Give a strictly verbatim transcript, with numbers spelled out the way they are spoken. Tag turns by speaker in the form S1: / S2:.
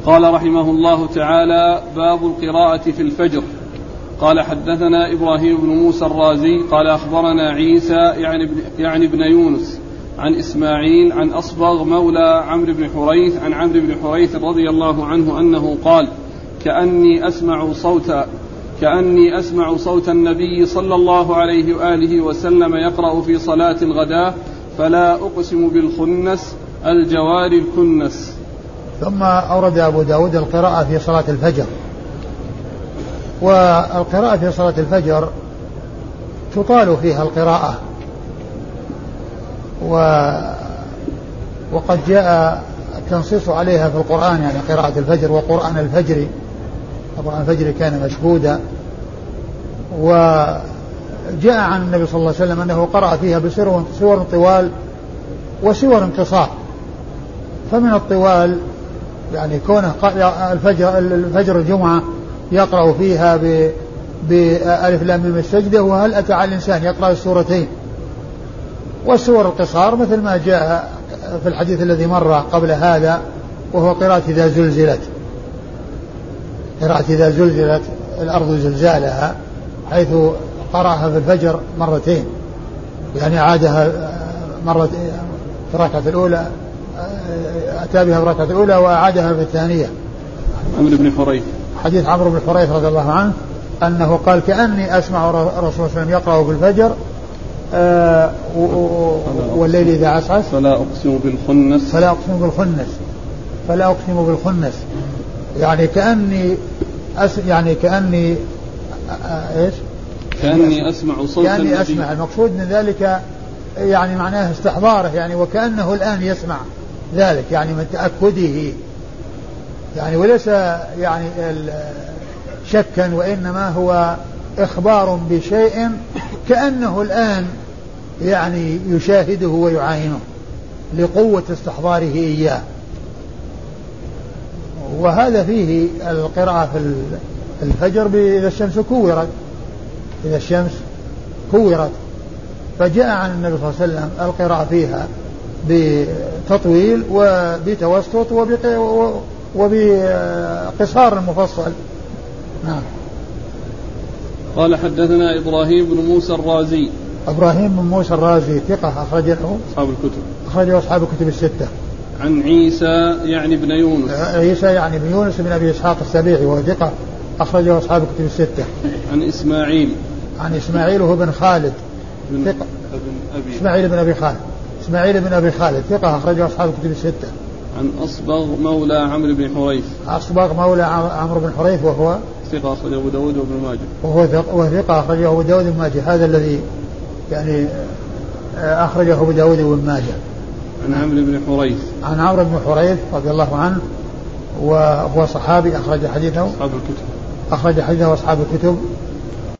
S1: قال رحمه الله تعالى: باب القراءة في الفجر. قال: حدثنا إبراهيم بن موسى الرازي قال: أخبرنا عيسى يعني ابن, يعني ابن يونس عن إسماعيل عن أصبغ مولى عمرو بن حريث عن عمرو بن حريث رضي الله عنه أنه قال: كأني أسمع صوت كأني أسمع صوت النبي صلى الله عليه وآله وسلم يقرأ في صلاة الغداء فلا أقسم بالخنس الجوار الكنس.
S2: ثم أورد أبو داود القراءة في صلاة الفجر. والقراءة في صلاة الفجر تطال فيها القراءة، و وقد جاء التنصيص عليها في القرآن، يعني قراءة الفجر وقرآن الفجر. طبعا الفجر كان مشهودا، وجاء عن النبي صلى الله عليه وسلم أنه قرأ فيها بسور طوال وسور قصار. فمن الطوال يعني كونه الفجر, الفجر الجمعة يقرأ فيها بألف لام ميم السجدة وهل أتى على الإنسان يقرأ السورتين. والسور القصار مثل ما جاء في الحديث الذي مر قبل هذا، وهو قراءة إذا زلزلت قراءة إذا زلزلت الأرض زلزالها، حيث قرأها في الفجر مرتين، يعني عادها مرة في الركعة الأولى، أتى بها في الركعة الأولى وأعادها في الثانية.
S1: عمرو بن حريث،
S2: حديث عمرو بن حريث رضي الله عنه أنه قال: كأني أسمع الرسول صلى الله عليه وسلم يقرأ في الفجر آه والليل إذا عسعس
S1: فلا أقسم بالخنس
S2: فلا أقسم بالخنس فلا أقسم بالخنس يعني كأني أس يعني كأني آه إيش
S1: كأني أسمع صوت
S2: كأني
S1: النبي.
S2: أسمع، المقصود من ذلك يعني معناه استحضاره، يعني وكأنه الآن يسمع ذلك، يعني من تأكده، يعني وليس يعني شكا، وإنما هو إخبار بشيء كأنه الآن يعني يشاهده ويعاينه لقوة استحضاره إياه. وهذا فيه القراءة في الفجر إذا الشمس كورت إذا الشمس كورت فجاء عن النبي صلى الله عليه وسلم القراءة فيها بتطويل وبتوسط وبقصار مفصل. نعم.
S1: قال: حدثنا إبراهيم بن موسى الرازي.
S2: إبراهيم بن موسى الرازي ثقة أخرجه
S1: أصحاب الكتب
S2: أخرجه أصحاب الكتب الستة.
S1: عن عيسى يعني بن يونس
S2: عيسى يعني بن يونس بن أبي إسحاق السبيعي وهو ثقة أخرجه أصحاب الكتب الستة.
S1: عن إسماعيل
S2: عن إسماعيل وهو بن خالد
S1: بن
S2: ثقة
S1: أبي
S2: إسماعيل بن أبي خالد إسماعيل بن أبي خالد ثقة أخرجه أصحاب الكتب الستة.
S1: عن أصبغ مولى عمرو بن حريث
S2: أصبغ مولى عمرو بن حريث وهو
S1: ثقة أخرجه أبو داود وابن ماجه
S2: وهو ثقة أخرجه أبو داود وابن ماجه. هذا الذي يعني أخرجه أبو داود وابن ماجه.
S1: عن عمرو بن حريث
S2: عن عمرو بن حريث رضي الله عنه وهو صحابي أخرج حديثه
S1: أصحاب الكتب
S2: أخرج حديثه أصحاب الكتب